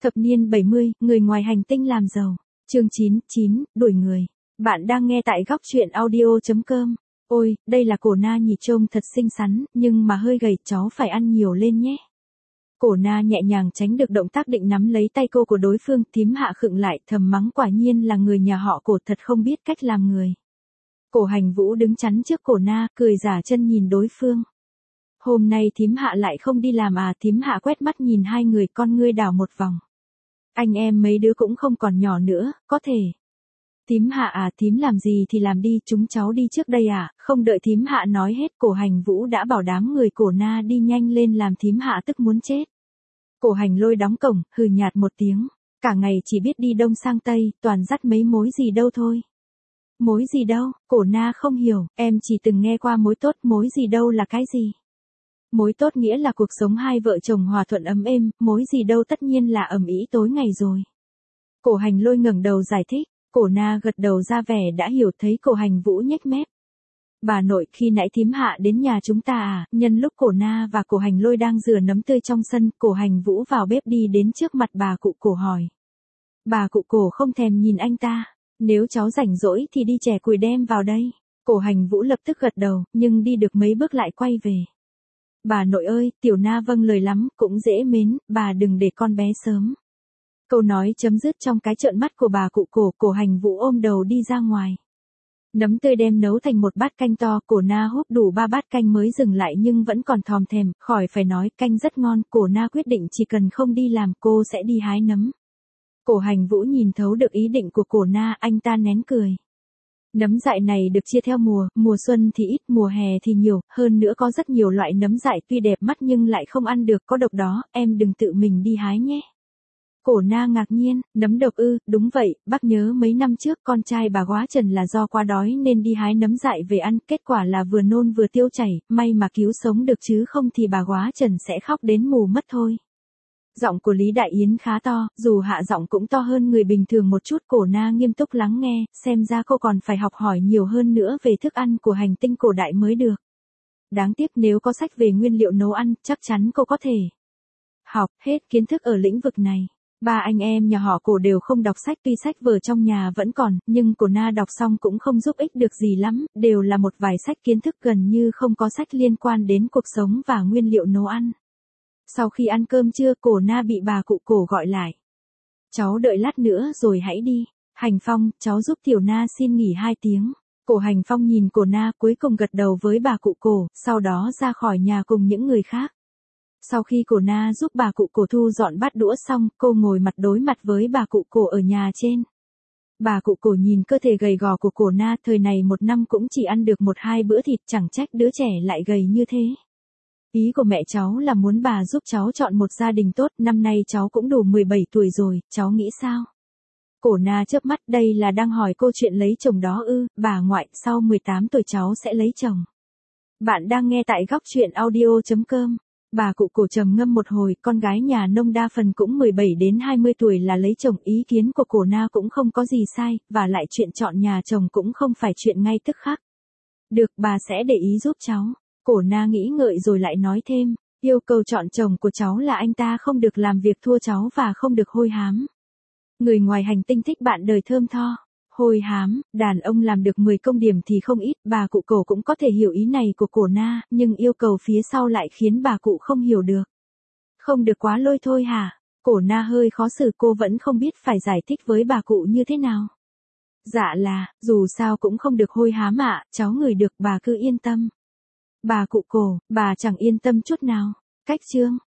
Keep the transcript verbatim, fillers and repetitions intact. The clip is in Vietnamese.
Thập niên bảy mươi, người ngoài hành tinh làm giàu. Chương chín, chín, đuổi người. Bạn đang nghe tại góc truyện audio chấm com. Ôi, đây là cổ na nhỉ, trông thật xinh xắn, nhưng mà hơi gầy, cháu phải ăn nhiều lên nhé. Cổ na nhẹ nhàng tránh được động tác định nắm lấy tay cô của đối phương, thím Hạ khựng lại, thầm mắng quả nhiên là người nhà họ Cổ thật không biết cách làm người. Cổ Hành Vũ đứng chắn trước cổ na, cười giả chân nhìn đối phương. Hôm nay thím Hạ lại không đi làm à? Thím Hạ quét mắt nhìn hai người, con ngươi đảo một vòng. Anh em mấy đứa cũng không còn nhỏ nữa, có thể. Thím Hạ à, thím làm gì thì làm đi, chúng cháu đi trước đây à? Không đợi thím Hạ nói hết, Cổ Hành Vũ đã bảo đám người cổ na đi nhanh lên, làm thím Hạ tức muốn chết. Cổ Hành Lôi đóng cổng, hừ nhạt một tiếng. Cả ngày chỉ biết đi đông sang tây, toàn dắt mấy mối gì đâu thôi. Mối gì đâu? Cổ na không hiểu, em chỉ từng nghe qua mối tốt, mối gì đâu là cái gì? Mối tốt nghĩa là cuộc sống hai vợ chồng hòa thuận ấm êm, mối gì đâu tất nhiên là ầm ĩ tối ngày rồi. Cổ Hành Lôi ngẩng đầu giải thích, cổ na gật đầu ra vẻ đã hiểu, thấy Cổ Hành Vũ nhếch mép. Bà nội, khi nãy thím Hạ đến nhà chúng ta à? Nhân lúc cổ na và Cổ Hành Lôi đang rửa nấm tươi trong sân, Cổ Hành Vũ vào bếp đi đến trước mặt bà cụ Cổ hỏi. Bà cụ Cổ không thèm nhìn anh ta, nếu cháu rảnh rỗi thì đi chẻ củi đem vào đây. Cổ Hành Vũ lập tức gật đầu, nhưng đi được mấy bước lại quay về. Bà nội ơi, tiểu na vâng lời lắm, cũng dễ mến, bà đừng để con bé sớm. Câu nói chấm dứt trong cái trợn mắt của bà cụ Cổ. Cổ Hành Vũ ôm đầu đi ra ngoài. Nấm tươi đem nấu thành một bát canh to, cổ na húp đủ ba bát canh mới dừng lại, nhưng vẫn còn thòm thèm, khỏi phải nói, canh rất ngon. Cổ na quyết định chỉ cần không đi làm, cô sẽ đi hái nấm. Cổ Hành Vũ nhìn thấu được ý định của cổ na, anh ta nén cười. Nấm dại này được chia theo mùa, mùa xuân thì ít, mùa hè thì nhiều, hơn nữa có rất nhiều loại nấm dại tuy đẹp mắt nhưng lại không ăn được, có độc đó, em đừng tự mình đi hái nhé. Cổ na ngạc nhiên, nấm độc ư? Đúng vậy, bác nhớ mấy năm trước con trai bà Góa Trần là do quá đói nên đi hái nấm dại về ăn, kết quả là vừa nôn vừa tiêu chảy, may mà cứu sống được chứ không thì bà Góa Trần sẽ khóc đến mù mất thôi. Giọng của Lý Đại Yến khá to, dù hạ giọng cũng to hơn người bình thường một chút. Cổ na nghiêm túc lắng nghe, xem ra cô còn phải học hỏi nhiều hơn nữa về thức ăn của hành tinh cổ đại mới được. Đáng tiếc nếu có sách về nguyên liệu nấu ăn, chắc chắn cô có thể học hết kiến thức ở lĩnh vực này. Ba anh em nhà họ Cổ đều không đọc sách, tuy sách vở trong nhà vẫn còn, nhưng cổ na đọc xong cũng không giúp ích được gì lắm, đều là một vài sách kiến thức, gần như không có sách liên quan đến cuộc sống và nguyên liệu nấu ăn. Sau khi ăn cơm trưa, cổ na bị bà cụ Cổ gọi lại. Cháu đợi lát nữa rồi hãy đi. Hành Phong, cháu giúp tiểu na xin nghỉ hai tiếng. Cổ Hành Phong nhìn cổ na, cuối cùng gật đầu với bà cụ Cổ, sau đó ra khỏi nhà cùng những người khác. Sau khi cổ na giúp bà cụ Cổ thu dọn bát đũa xong, cô ngồi mặt đối mặt với bà cụ Cổ ở nhà trên. Bà cụ Cổ nhìn cơ thể gầy gò của cổ na, thời này một năm cũng chỉ ăn được một hai bữa thịt, chẳng trách đứa trẻ lại gầy như thế. Ý của mẹ cháu là muốn bà giúp cháu chọn một gia đình tốt, năm nay cháu cũng đủ mười bảy tuổi rồi, cháu nghĩ sao? Cổ na chớp mắt, đây là đang hỏi cô chuyện lấy chồng đó ư? Bà ngoại, sau mười tám tuổi cháu sẽ lấy chồng. Bạn đang nghe tại góc truyện audio chấm com. Bà cụ Cổ trầm ngâm một hồi, con gái nhà nông đa phần cũng mười bảy đến hai mươi tuổi là lấy chồng, ý kiến của cổ na cũng không có gì sai, và lại chuyện chọn nhà chồng cũng không phải chuyện ngay tức khắc. Được, bà sẽ để ý giúp cháu. Cổ na nghĩ ngợi rồi lại nói thêm, yêu cầu chọn chồng của cháu là anh ta không được làm việc thua cháu và không được hôi hám. Người ngoài hành tinh thích bạn đời thơm tho. Hôi hám, đàn ông làm được mười công điểm thì không ít, bà cụ Cổ cũng có thể hiểu ý này của cổ na, nhưng yêu cầu phía sau lại khiến bà cụ không hiểu được. Không được quá lôi thôi hả? Cổ na hơi khó xử, cô vẫn không biết phải giải thích với bà cụ như thế nào. Dạ là, dù sao cũng không được hôi hám ạ, cháu ngửi được, bà cứ yên tâm. Bà cụ Cổ, bà chẳng yên tâm chút nào. Cách chương.